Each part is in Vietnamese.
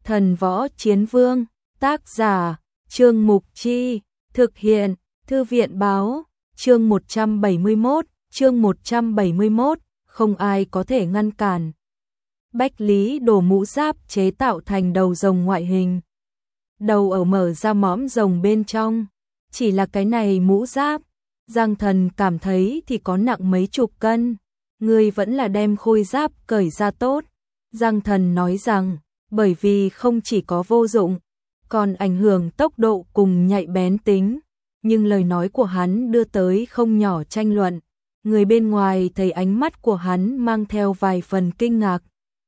Thần Võ Chiến Vương, tác giả, Trương Mục Chi, thực hiện, Thư viện Báo, chương 171, không ai có thể ngăn cản. Bách Lý Đồ mũ giáp chế tạo thành đầu rồng ngoại hình. Đầu ở mở ra mõm rồng bên trong, chỉ là cái này mũ giáp, Giang Thần cảm thấy thì có nặng mấy chục cân, ngươi vẫn là đem khôi giáp cởi ra tốt. Giang Thần nói rằng, bởi vì không chỉ có vô dụng, còn ảnh hưởng tốc độ cùng nhạy bén tính, nhưng lời nói của hắn đưa tới không nhỏ tranh luận. Người bên ngoài thấy ánh mắt của hắn mang theo vài phần kinh ngạc.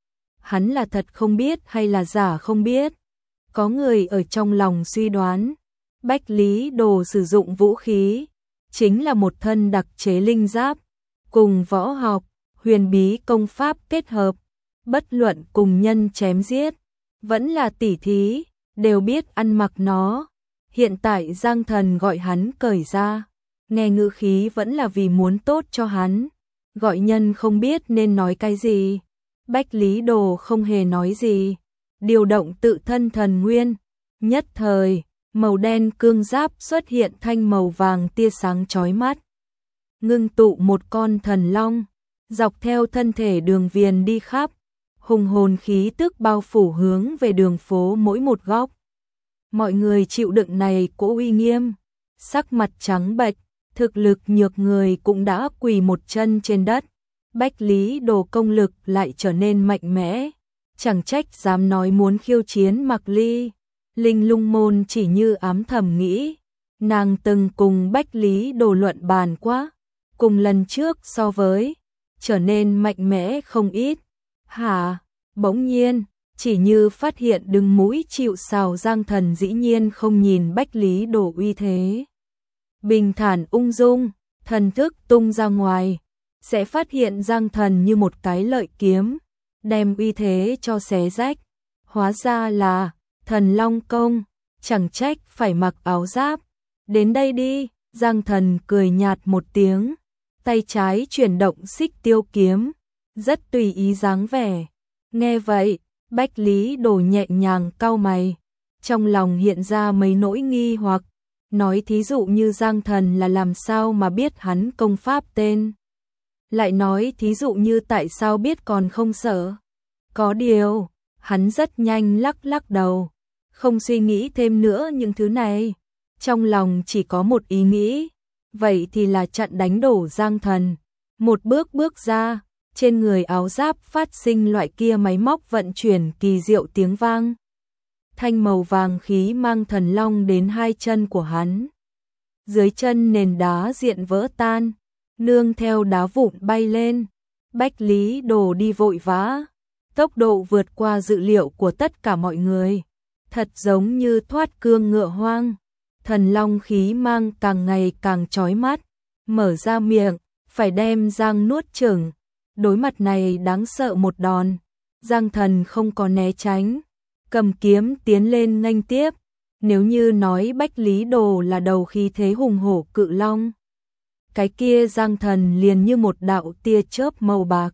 Hắn là thật không biết hay là giả không biết? Có người ở trong lòng suy đoán, Bách Lý Đồ sử dụng vũ khí, chính là một thân đặc chế linh giáp, cùng võ học, huyền bí công pháp kết hợp, bất luận cùng nhân chém giết, vẫn là tỉ thí, đều biết ăn mặc nó. Hiện tại Giang Thần gọi hắn cởi ra, nghe ngữ khí vẫn là vì muốn tốt cho hắn, gọi nhân không biết nên nói cái gì. Bách Lý Đồ không hề nói gì, điều động tự thân thần nguyên, nhất thời, màu đen cương giáp xuất hiện thanh màu vàng tia sáng chói mắt. Ngưng tụ một con thần long, dọc theo thân thể đường viền đi khắp, hùng hồn khí tức bao phủ hướng về đường phố mỗi một góc. Mọi người chịu đựng này cỗ uy nghiêm, sắc mặt trắng bệch, thực lực nhược người cũng đã quỳ một chân trên đất. Bách Lý Đồ công lực lại trở nên mạnh mẽ, chẳng trách dám nói muốn khiêu chiến Mạc Ly. Linh Lung Môn chỉ như ám thầm nghĩ, nàng từng cùng Bách Lý Đồ luận bàn quá, cùng lần trước so với, trở nên mạnh mẽ không ít. Hả? Bỗng nhiên, chỉ như phát hiện đứng mũi chịu sào Giang Thần dĩ nhiên không nhìn Bách Lý Đồ uy thế. Bình thản ung dung, thần thức tung ra ngoài, sẽ phát hiện Giang Thần như một cái lợi kiếm, đem uy thế cho xé rách. Hóa ra là Thần Long công, chẳng trách phải mặc áo giáp. Đến đây đi, Giang Thần cười nhạt một tiếng, tay trái chuyển động xích tiêu kiếm, rất tùy ý dáng vẻ. Nghe vậy, Bách Lý Đồ nhẹ nhàng cau mày, trong lòng hiện ra mấy nỗi nghi hoặc, nói thí dụ như Giang Thần là làm sao mà biết hắn công pháp tên. Lại nói thí dụ như tại sao biết còn không sợ. Có điều, hắn rất nhanh lắc lắc đầu, không suy nghĩ thêm nữa những thứ này. Trong lòng chỉ có một ý nghĩ, vậy thì là chặn đánh đổ Giang Thần. Một bước bước ra, trên người áo giáp phát sinh loại kia máy móc vận chuyển kỳ diệu tiếng vang. Thanh màu vàng khí mang thần long đến hai chân của hắn. Dưới chân nền đá diện vỡ tan, nương theo đá vụn bay lên. Bách Lý Đồ đi vội vã, tốc độ vượt qua dự liệu của tất cả mọi người, thật giống như thoát cương ngựa hoang. Thần long khí mang càng ngày càng chói mắt, mở ra miệng, phải đem Giang nuốt chửng. Đối mặt này đáng sợ một đòn, Giang Thần không có né tránh, cầm kiếm tiến lên nghênh tiếp. Nếu như nói Bách Lý Đồ là đầu khí thế hùng hổ cự long, cái kia Giang Thần liền như một đạo tia chớp màu bạc,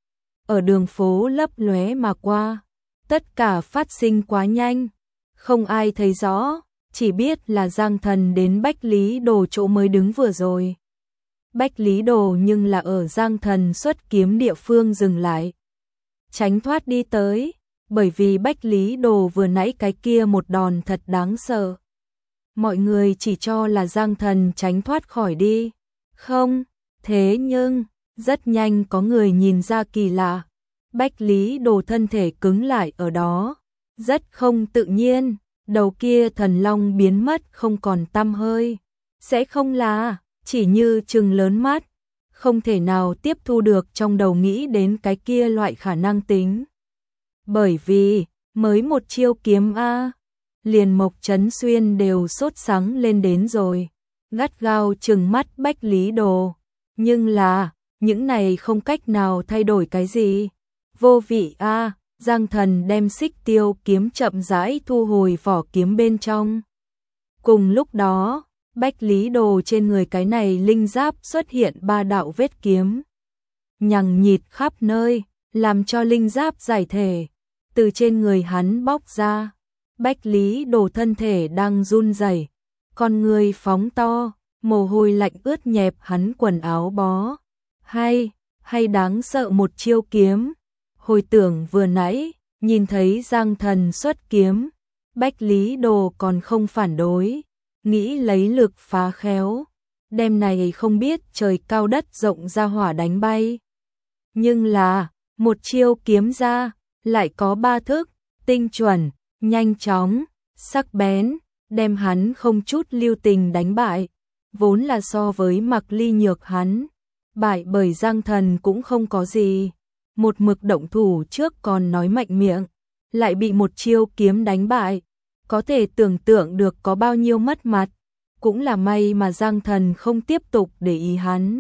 ở đường phố lấp lóe mà qua. Tất cả phát sinh quá nhanh, không ai thấy rõ, chỉ biết là Giang Thần đến Bách Lý Đồ chỗ mới đứng vừa rồi. Bách Lý Đồ nhưng là ở Giang Thần xuất kiếm địa phương dừng lại, tránh thoát đi tới, bởi vì Bách Lý Đồ vừa nãy cái kia một đòn thật đáng sợ. Mọi người chỉ cho là Giang Thần tránh thoát khỏi đi. Không, thế nhưng, rất nhanh có người nhìn ra kỳ lạ. Bách Lý Đồ thân thể cứng lại ở đó, rất không tự nhiên, đầu kia thần long biến mất không còn tăm hơi. Sẽ không là, chỉ như trừng lớn mắt, không thể nào tiếp thu được trong đầu nghĩ đến cái kia loại khả năng tính. Bởi vì, mới một chiêu kiếm A, liền Mộc Trấn Xuyên đều sốt sắng lên đến rồi, gắt gao trừng mắt Bách Lý Đồ. Nhưng là, những này không cách nào thay đổi cái gì. Vô vị A, Giang Thần đem xích tiêu kiếm chậm rãi thu hồi vỏ kiếm bên trong. Cùng lúc đó, Bách Lý Đồ trên người cái này linh giáp xuất hiện 3 đạo vết kiếm, nhằng nhịt khắp nơi, làm cho linh giáp giải thể. từ trên người hắn bóc ra. Bách Lý Đồ thân thể đang run rẩy, con người phóng to, mồ hôi lạnh ướt nhẹp hắn quần áo bó. Hay đáng sợ một chiêu kiếm. Hồi tưởng vừa nãy, nhìn thấy Giang Thần xuất kiếm, Bách Lý Đồ còn không phản đối, nghĩ lấy lực phá khéo, đem này không biết trời cao đất rộng ra hỏa đánh bay. Nhưng là, một chiêu kiếm ra, lại có ba thức, tinh chuẩn, nhanh chóng, sắc bén, đem hắn không chút lưu tình đánh bại, vốn là so với Mạc Ly nhược hắn, bại bởi Giang Thần cũng không có gì, một mực động thủ trước còn nói mạnh miệng, lại bị một chiêu kiếm đánh bại, có thể tưởng tượng được có bao nhiêu mất mặt, cũng là may mà Giang Thần không tiếp tục để ý hắn.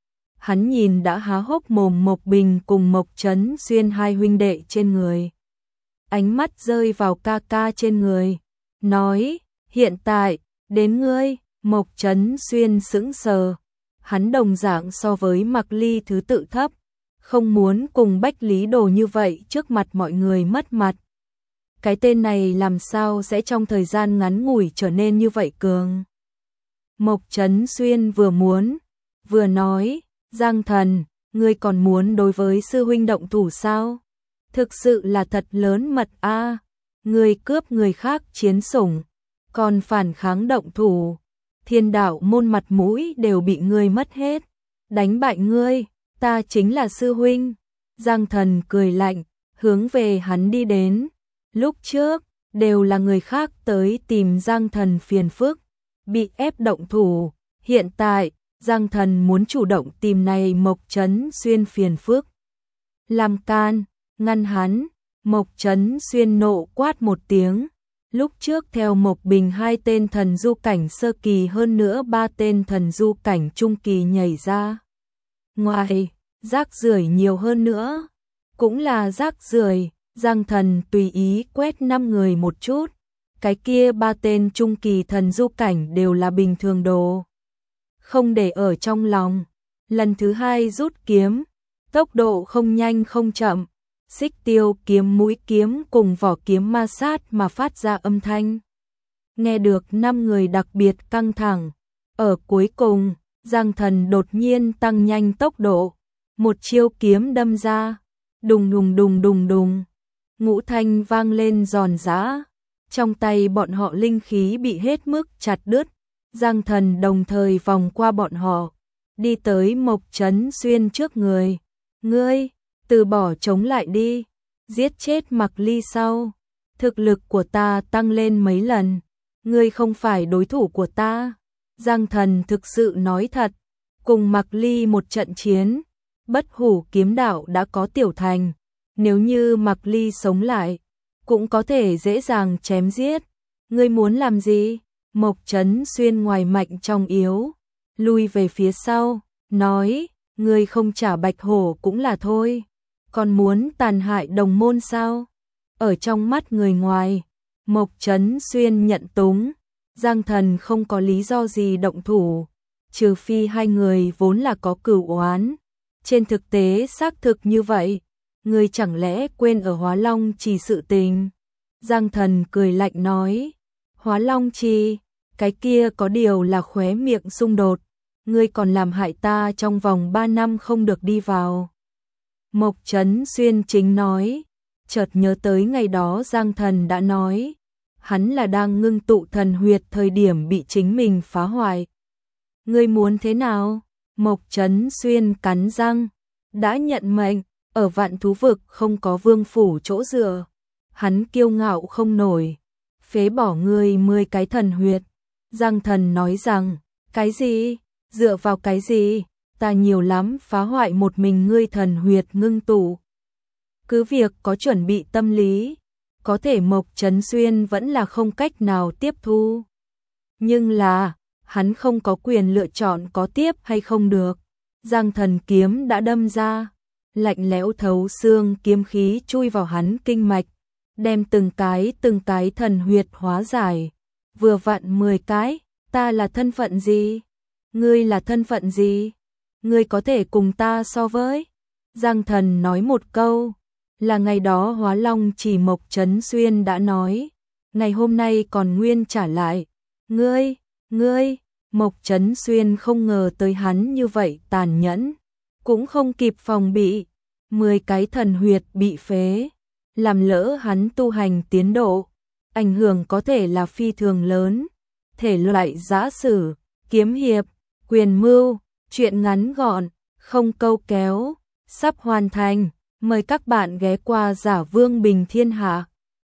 Hắn nhìn đã há hốc mồm Mộc Bình cùng Mộc Chấn Xuyên hai huynh đệ trên người. Ánh mắt rơi vào ca ca trên người, nói, hiện tại, đến ngươi. Mộc Chấn Xuyên sững sờ, hắn đồng dạng so với Mạc Ly thứ tự thấp, không muốn cùng Bách Lý Đồ như vậy trước mặt mọi người mất mặt. Cái tên này làm sao sẽ trong thời gian ngắn ngủi trở nên như vậy cường. Mộc Chấn Xuyên vừa muốn, vừa nói, Giang Thần, ngươi còn muốn đối với sư huynh động thủ sao? Thực sự là thật lớn mật a, ngươi cướp người khác chiến sủng, còn phản kháng động thủ. Thiên đạo môn mặt mũi đều bị ngươi mất hết, đánh bại ngươi, ta chính là sư huynh. Giang Thần cười lạnh, hướng về hắn đi đến. Lúc trước, đều là người khác tới tìm Giang Thần phiền phức, bị ép động thủ. Hiện tại, Giang Thần muốn chủ động tìm này Mộc Chấn Xuyên phiền phức. Làm can, ngăn hắn, Mộc Chấn Xuyên nộ quát một tiếng. Lúc trước theo Mộc Bình hai tên thần du cảnh sơ kỳ hơn nữa ba tên thần du cảnh trung kỳ nhảy ra. Ngoài, rác rưởi nhiều hơn nữa. Cũng là rác rưởi, Giang Thần tùy ý quét 5 người một chút. Cái kia ba tên trung kỳ thần du cảnh đều là bình thường đồ. Không để ở trong lòng. Lần thứ hai rút kiếm, tốc độ không nhanh không chậm. Xích tiêu kiếm mũi kiếm cùng vỏ kiếm ma sát mà phát ra âm thanh. Nghe được 5 người đặc biệt căng thẳng. Ở cuối cùng, Giang Thần đột nhiên tăng nhanh tốc độ. Một chiêu kiếm đâm ra. Đùng đùng đùng đùng đùng. Ngũ thanh vang lên giòn giã. Trong tay bọn họ linh khí bị hết mức chặt đứt. Giang Thần đồng thời vòng qua bọn họ. Đi tới Mộc Chấn Xuyên trước người. Ngươi, từ bỏ chống lại đi. Giết chết Mạc Ly sau. Thực lực của ta tăng lên mấy lần. Ngươi không phải đối thủ của ta. Giang Thần thực sự nói thật. Cùng Mạc Ly một trận chiến. Bất hủ kiếm đạo đã có tiểu thành. Nếu như Mạc Ly sống lại, cũng có thể dễ dàng chém giết. Ngươi muốn làm gì? Mộc Chấn Xuyên ngoài mạnh trong yếu. Lui về phía sau, nói, ngươi không trả Bạch Hổ cũng là thôi. Còn muốn tàn hại đồng môn sao? Ở trong mắt người ngoài, Mộc Chấn Xuyên nhận túng. Giang Thần không có lý do gì động thủ, trừ phi hai người vốn là có cửu oán. Trên thực tế xác thực như vậy. Ngươi chẳng lẽ quên ở Hóa Long Trì sự tình? Giang Thần cười lạnh nói, Hóa Long Trì, cái kia có điều là khóe miệng xung đột. Ngươi còn làm hại ta trong vòng 3 năm không được đi vào. Mộc Chấn Xuyên chính nói, chợt nhớ tới ngày đó Giang Thần đã nói, hắn là đang ngưng tụ thần huyệt thời điểm bị chính mình phá hoại. Ngươi muốn thế nào? Mộc Chấn Xuyên cắn răng, đã nhận mệnh, ở Vạn Thú Vực không có vương phủ chỗ dựa. Hắn kiêu ngạo không nổi, phế bỏ ngươi 10 cái thần huyệt. Giang Thần nói rằng, cái gì? Dựa vào cái gì? Ta nhiều lắm phá hoại một mình ngươi thần huyệt ngưng tụ. Cứ việc có chuẩn bị tâm lý, có thể Mộc Chấn Xuyên vẫn là không cách nào tiếp thu. Nhưng là, hắn không có quyền lựa chọn có tiếp hay không được. Giang Thần kiếm đã đâm ra, lạnh lẽo thấu xương kiếm khí chui vào hắn kinh mạch, đem từng cái thần huyệt hóa giải. Vừa vặn 10 cái, ta là thân phận gì? Ngươi là thân phận gì? Ngươi có thể cùng ta so với? Giang Thần nói một câu, là ngày đó Hóa Long Chỉ Mộc Trấn Xuyên đã nói, ngày hôm nay còn nguyên trả lại, ngươi, Mộc Trấn Xuyên không ngờ tới hắn như vậy tàn nhẫn, cũng không kịp phòng bị, 10 cái thần huyệt bị phế, làm lỡ hắn tu hành tiến độ, ảnh hưởng có thể là phi thường lớn, thể loại giã sử, kiếm hiệp, quyền mưu, truyện ngắn gọn, không câu kéo, sắp hoàn thành, mời các bạn ghé qua Giả Vương Bình Thiên Hạ.